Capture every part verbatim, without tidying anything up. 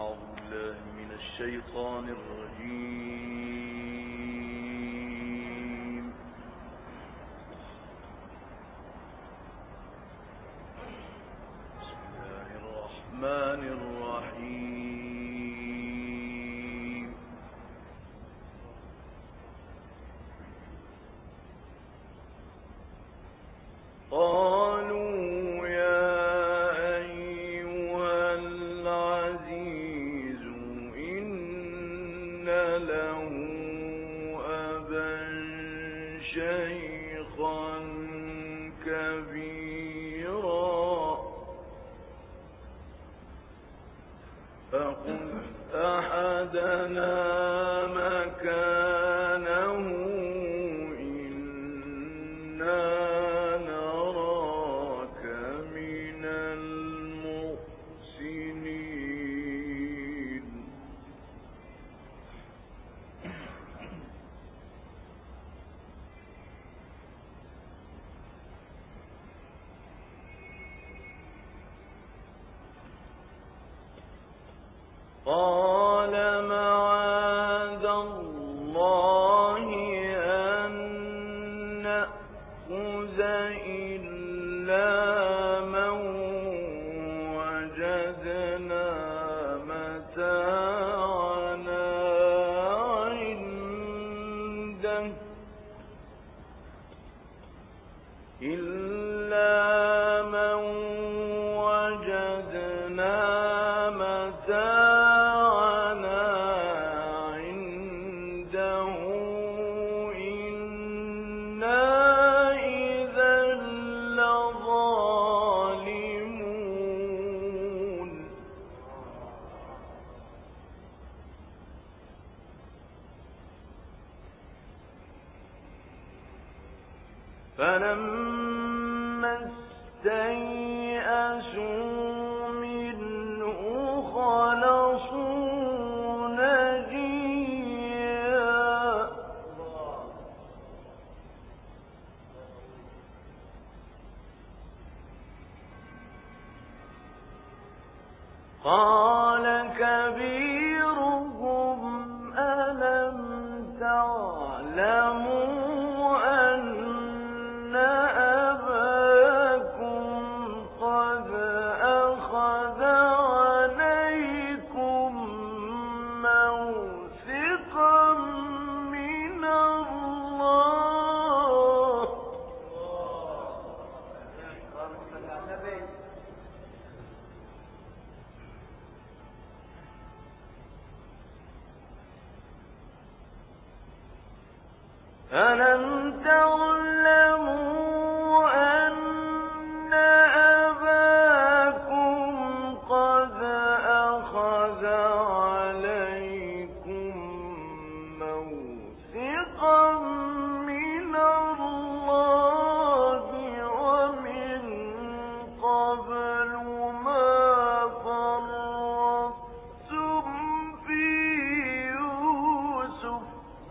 أعوذ بالله من الشيطان الرجيم. بسم الله الرحمن الرحيم. قالوا فخذ أحدنا مكانه إنا نراك من المحسنين. قال معاذ الله أن نأخذ إلا من وجدنا متاعنا عنده إلا من وجدنا متاعنا عنده إنا إذا لظالمون. فلما استيئسوا منه خلصوا نجيا قال كبيرهم ألم تعلموا أن أباكم قد أخذ عليكم موثقا من الله ألم تعلموا أن أباكم قد أخذ عليكم موثقا من الله ومن قبل ما فرطتم في يوسف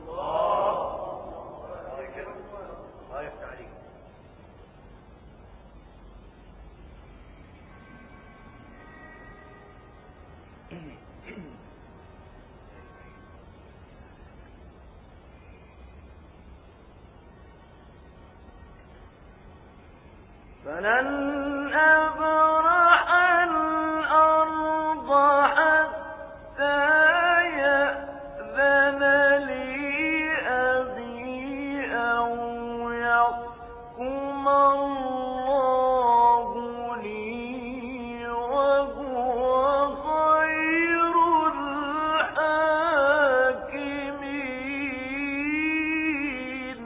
فلن أبرح الأرض حتى يأذن لي أبي أو يحكم الله لي وهو خير الحاكمين.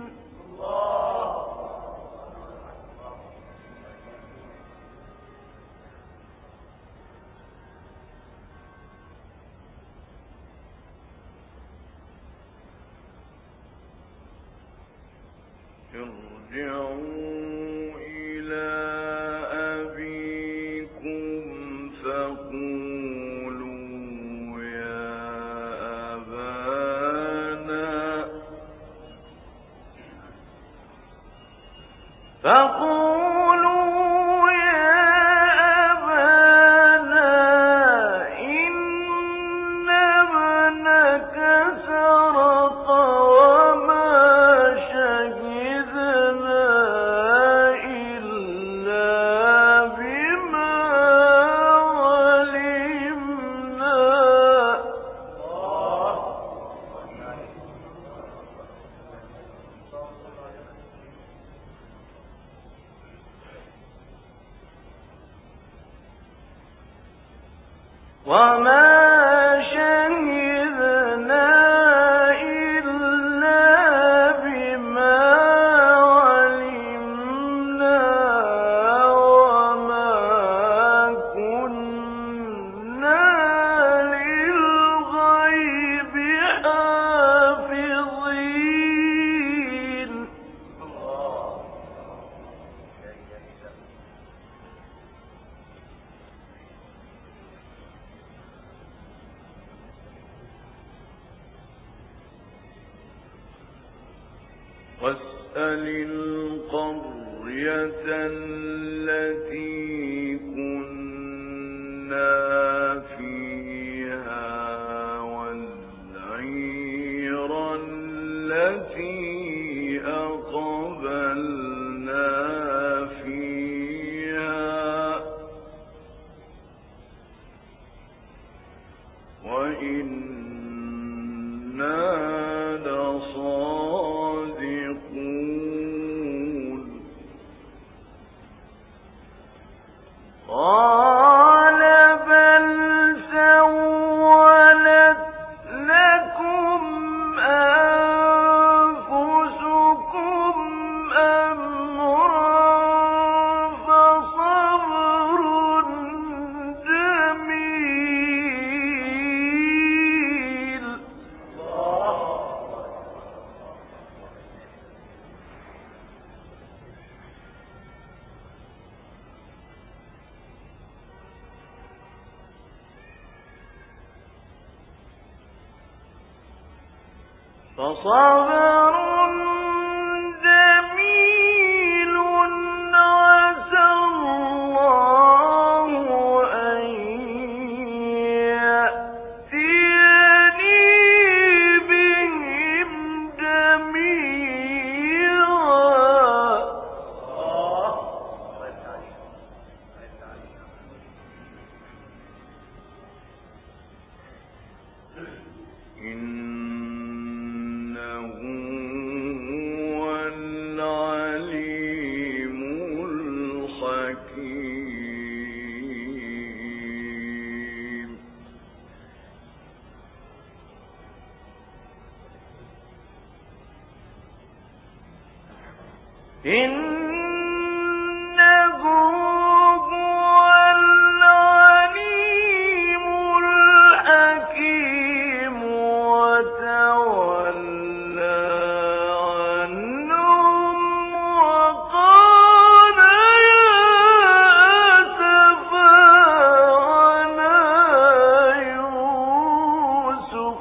ارجعوا إلى أبيكم فقولوا يا أبانا فقولوا يا أبانا إن واسأل القرية التي كنا فيها والعير التي أقبلنا فيها وإنا قال بل سولت لكم أنفسكم أمرا فصبر جميل. فصبر جميل عسى الله أن يأتيني بهم جميعا. إنه هو العليم الحكيم وتولى عنهم وقال يا أسفا على يوسف.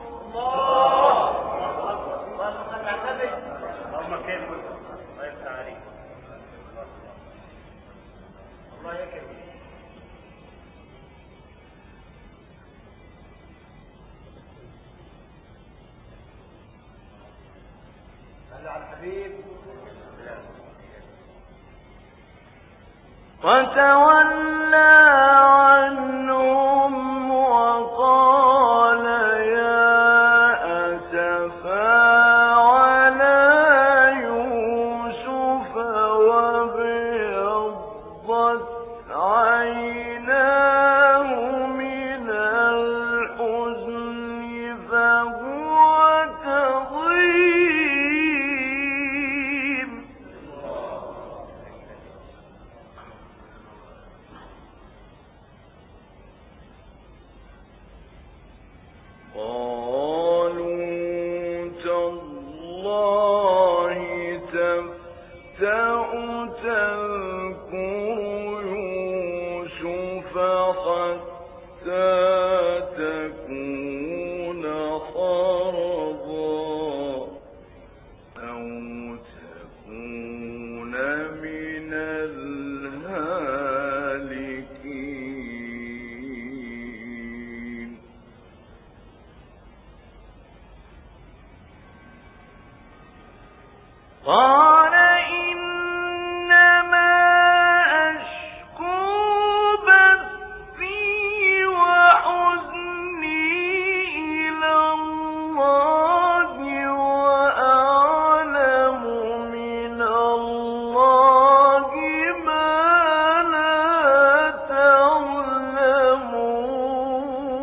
وتولى عنهم وقال يا أسفا على يوسف وابيضت عيناه من الحزن فهو كظيم. قالوا تالله تفتأ تذكر يوسف حتى تكون حرضا أو تكون من الهالكين. قال إنما أشكو بثي وحزني إلى الله وأعلم من الله ما لا تعلمون.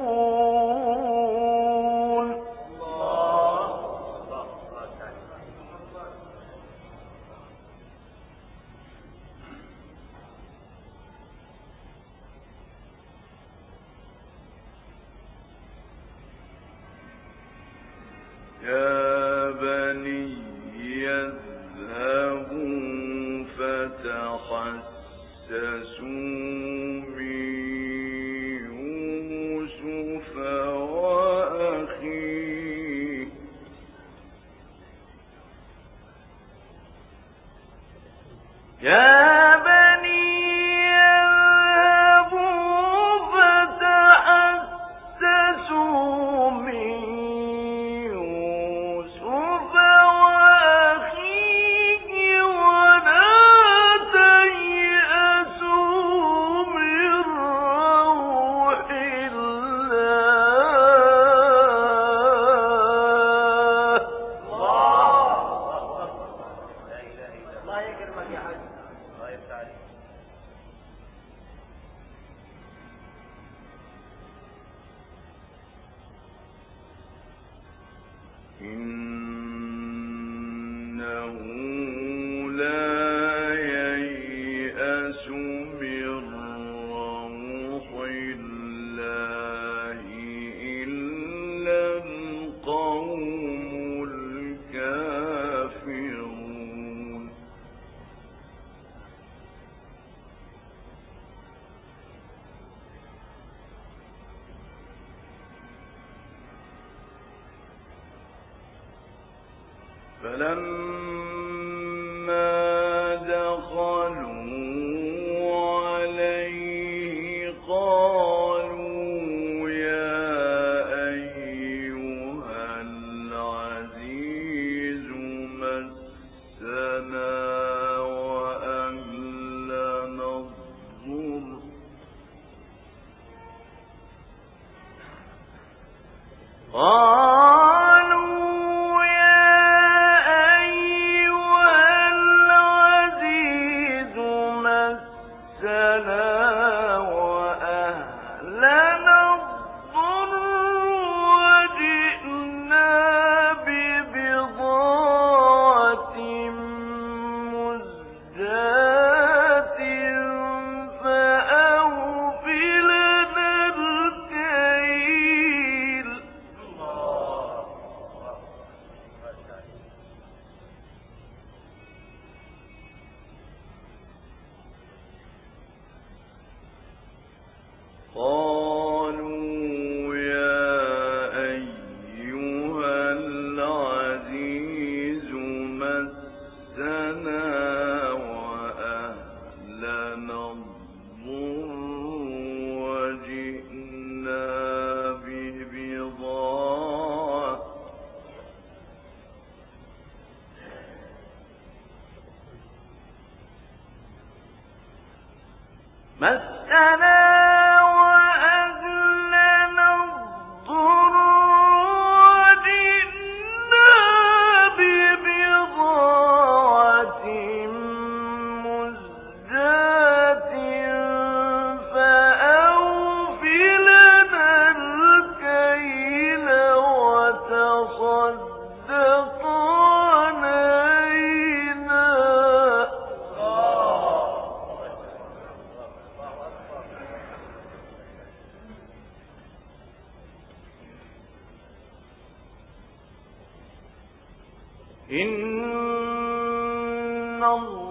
إن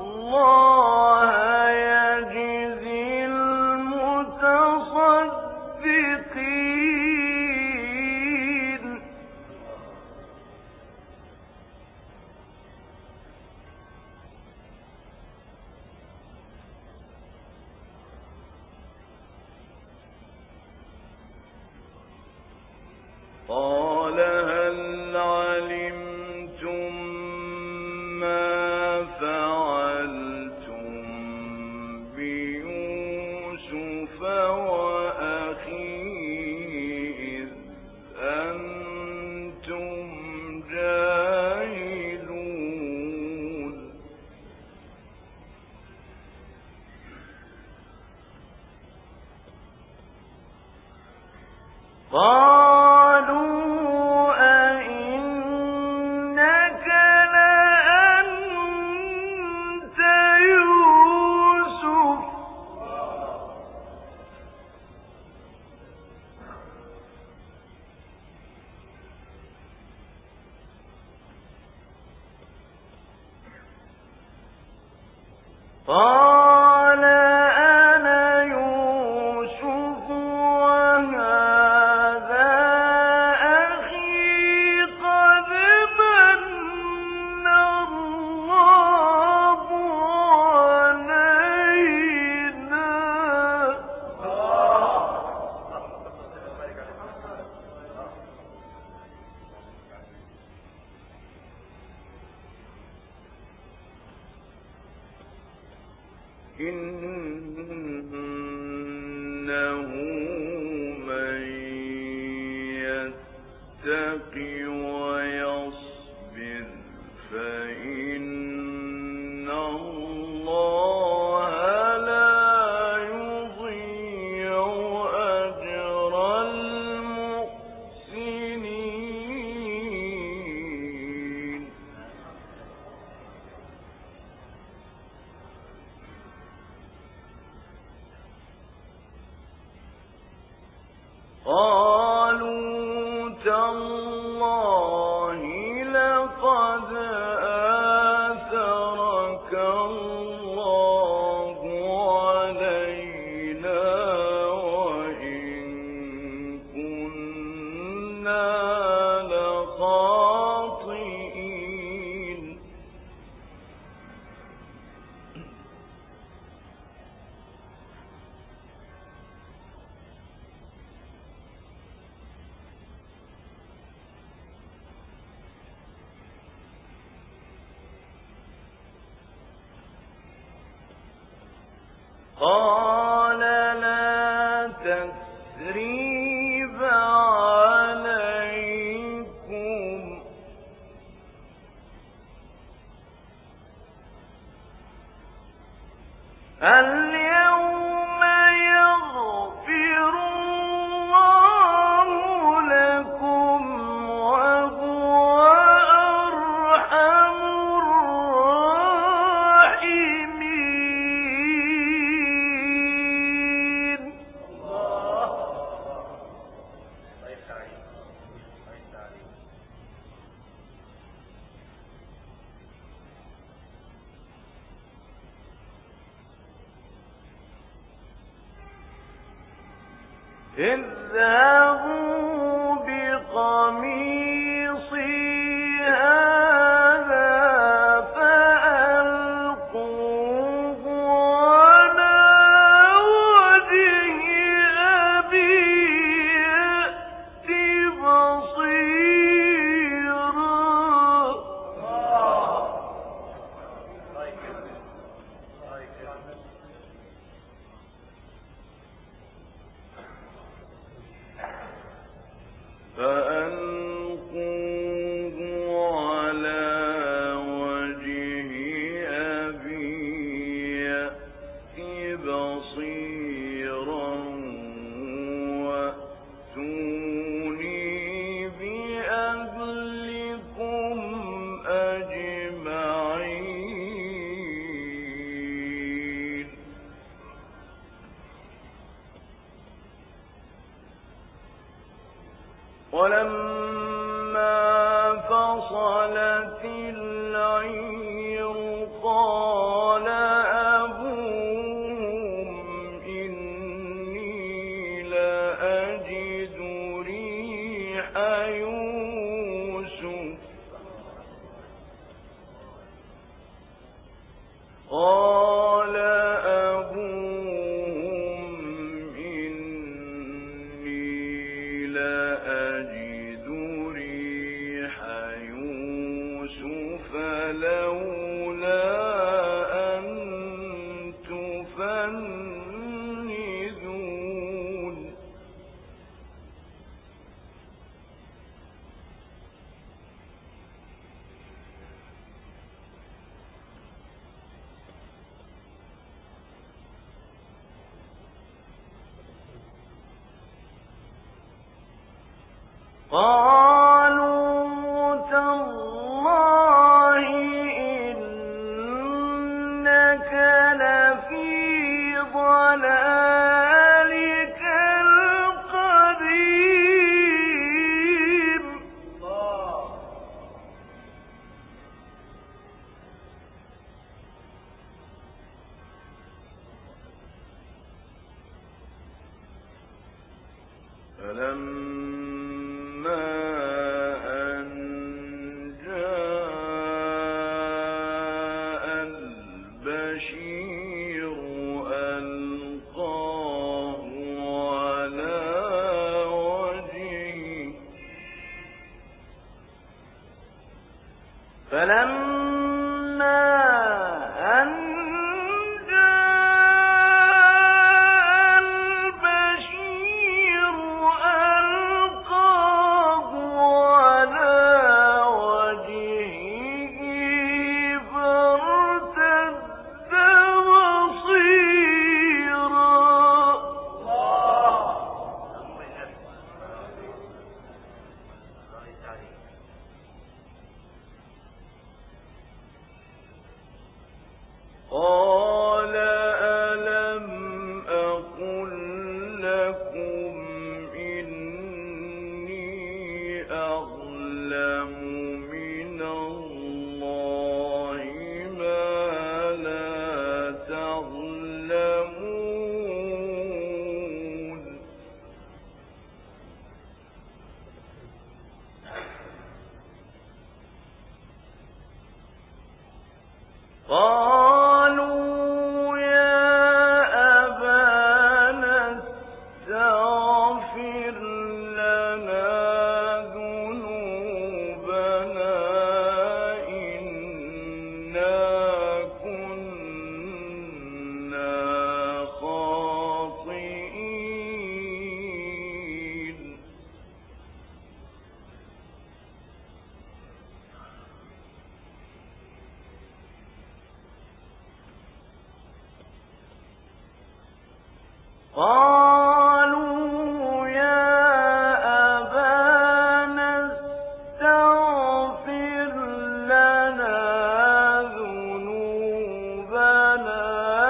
الله يجزي المتصدقين. قال هل علمتم ما فعلتم بيوسف وأخيه إذ أنتم جاهلون. قالوا أئنك لأنت يوسف قال أنا يوسف وهذا أخي قد من الله علينا. إنه من يتق ويصبر فإن الله لا يضيع أجر المحسنين. قالوا تالله لقد آثرك الله علينا وإن كنا لخاطئين. قال لا تثريب عليكم اليوم يغفر الله لكم وهو أرحم الراحمين. اذهبوا بقميصي هذا فألقوه على وجه أبي يأت بصيرا فألقوه على وجه أبي يأت بصيرا وأتوني بأهلكم أجمعين. ولما فصلت العير قال أبوهم إني لأجد ريح يوسف قال أبوهم إني لأجد ريح يوسف لولا أن تفندون. قالوا تالله إنك لفي ضلالك القديم. فلما أن جاء البشير ألقاه على وجهه فلما أن جاء البشير ألقاه قالوا يا أبانا استغفر لنا ذنوبنا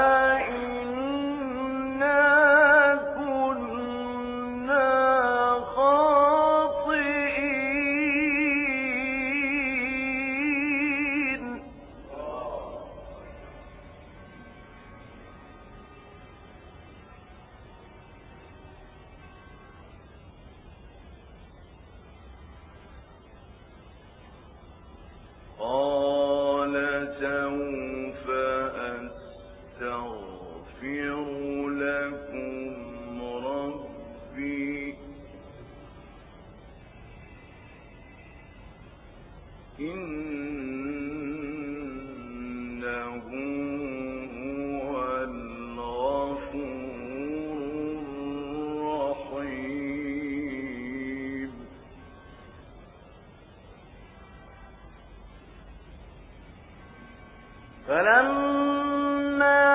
إنا كنا خاطئين. قال سوف أستغفر لكم ربي إنه هو الغفور الرحيم. فلما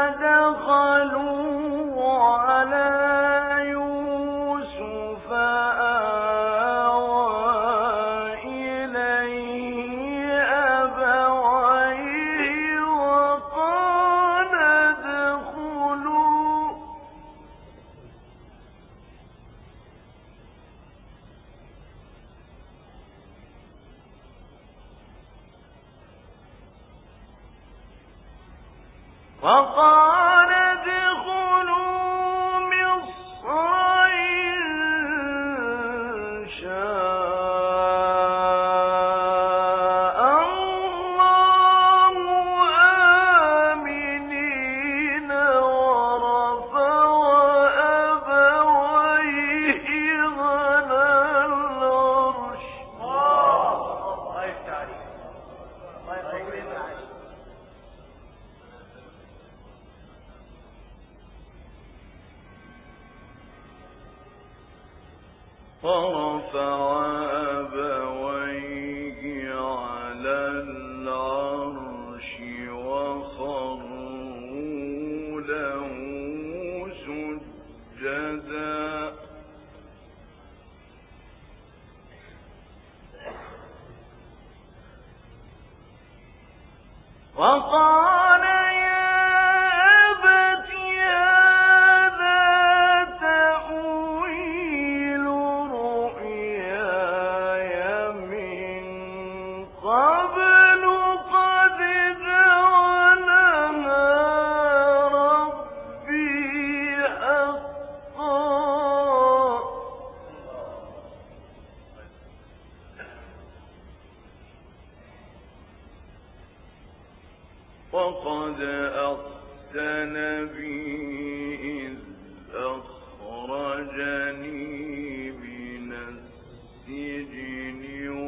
دخلوا على يوسف آوى إليه أبويه وقال ادخلوا وقال ادخلوا مصر إن شاء الله آمنين ورفع أبويه على العرش. الله يفتح عليك. الله يفتح عليك. فرفع أبويه على العرش وخروا له سجدا وقال يا أبت هذا تأويل رؤياي من قبل قد جعلها ربي حقا وقد أحسن بي إذ أخرجني من السجن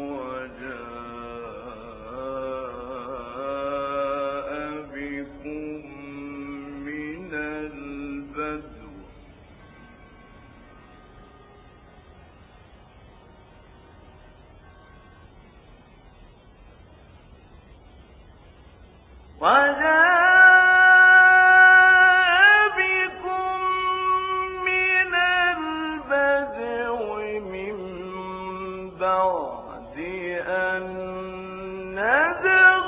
وجاء بكم من البدو وجاء بكم من البدو من بعد أن نزغ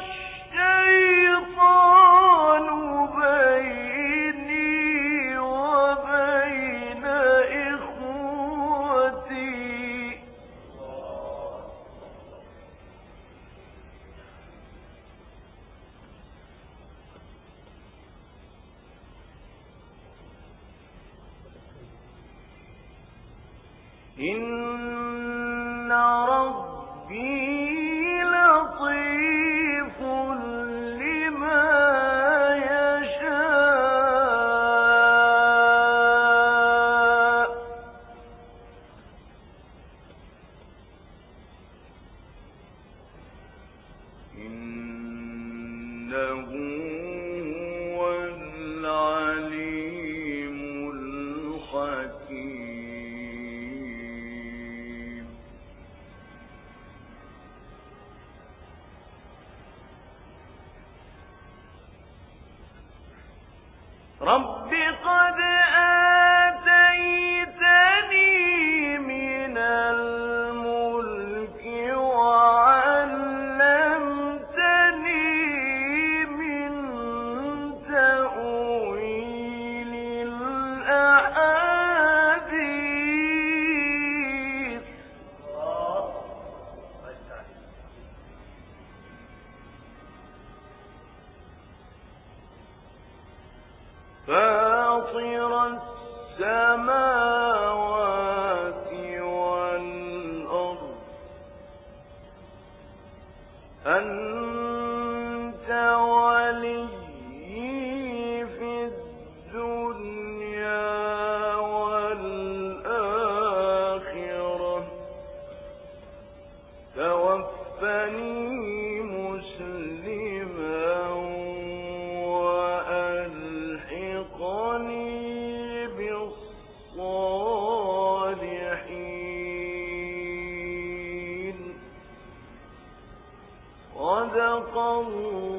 الشيطان بيني وبين إخوتي إن ربي لطيف لما يشاء إنه هو العليم الحكيم. رب قد السماوات والأرض أنت ولي في الدنيا والآخرة توفني مسلما وألحقني بالصالحين. صدق الله